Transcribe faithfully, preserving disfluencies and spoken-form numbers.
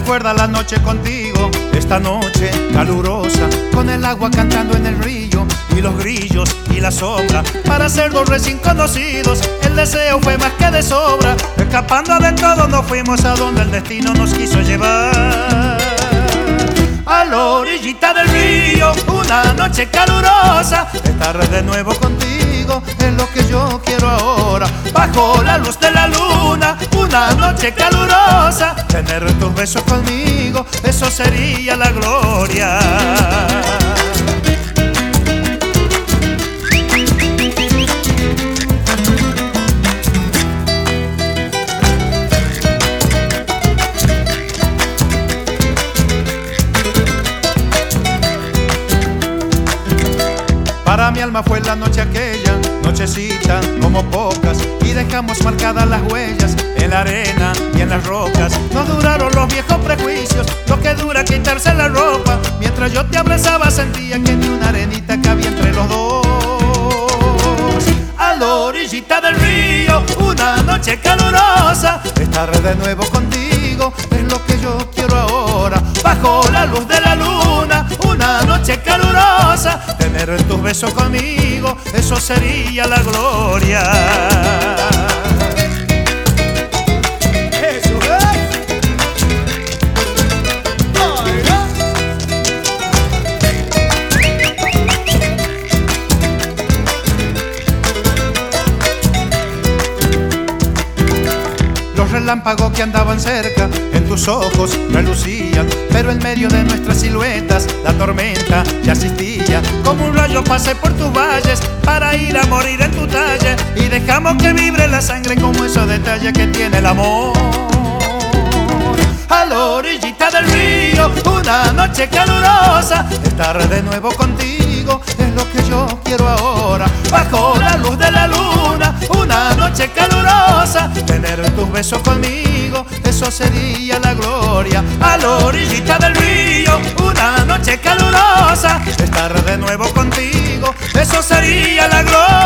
recuerda la noche contigo, esta noche calurosa, con el agua cantando en el río y los grillos y la sombra. Para ser dos recién conocidos, el deseo fue más que de sobra. Escapando de todo nos fuimos a donde el destino nos quiso llevar. A la orillita del río, una noche calurosa, estar de nuevo contigo es lo que yo quiero ahora. Bajo la luz de la luna, una noche calurosa, tener tus besos conmigo, eso sería la gloria. Para mi alma fue la noche aquella, nochecita como pocas, y dejamos marcadas las huellas en la arena y en las rocas. No duraron los viejos prejuicios, lo que dura quitarse la ropa. Mientras yo te abrazaba sentía que ni una arenita cabía entre los dos. A la orillita del río, una noche calurosa, estar de nuevo contigo es lo que yo quiero ahora. Bajo la luz de la luna, una noche calurosa, tener tus besos conmigo, eso sería la gloria. Eso es. Los relámpagos que andaban cerca en tus ojos relucían, pero en medio de nuestras siluetas la tormenta ya asistía. Como un rayo pasé por tus valles para ir a morir en tu talle, y dejamos que vibre la sangre como esos detalles que tiene el amor. A la orillita del río, una noche calurosa, estar de nuevo contigo es lo que yo quiero ahora. Bajo la luz de la luna, una noche calurosa, tener tus besos conmigo, eso sería la gloria. A la orillita del río, una noche calurosa, estar de nuevo contigo, eso sería la gloria.